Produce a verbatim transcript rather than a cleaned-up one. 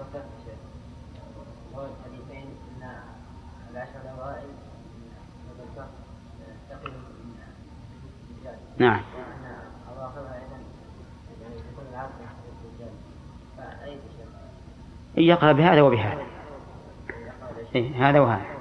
الحديثين أن العشر الأوائل تقل من الرجال. نعم. وأن أواخرها أيضا يعني تكون العصر للرجال. فأي شيء؟ يقرأ بهذا وبهذا. إيه هذا وهذا.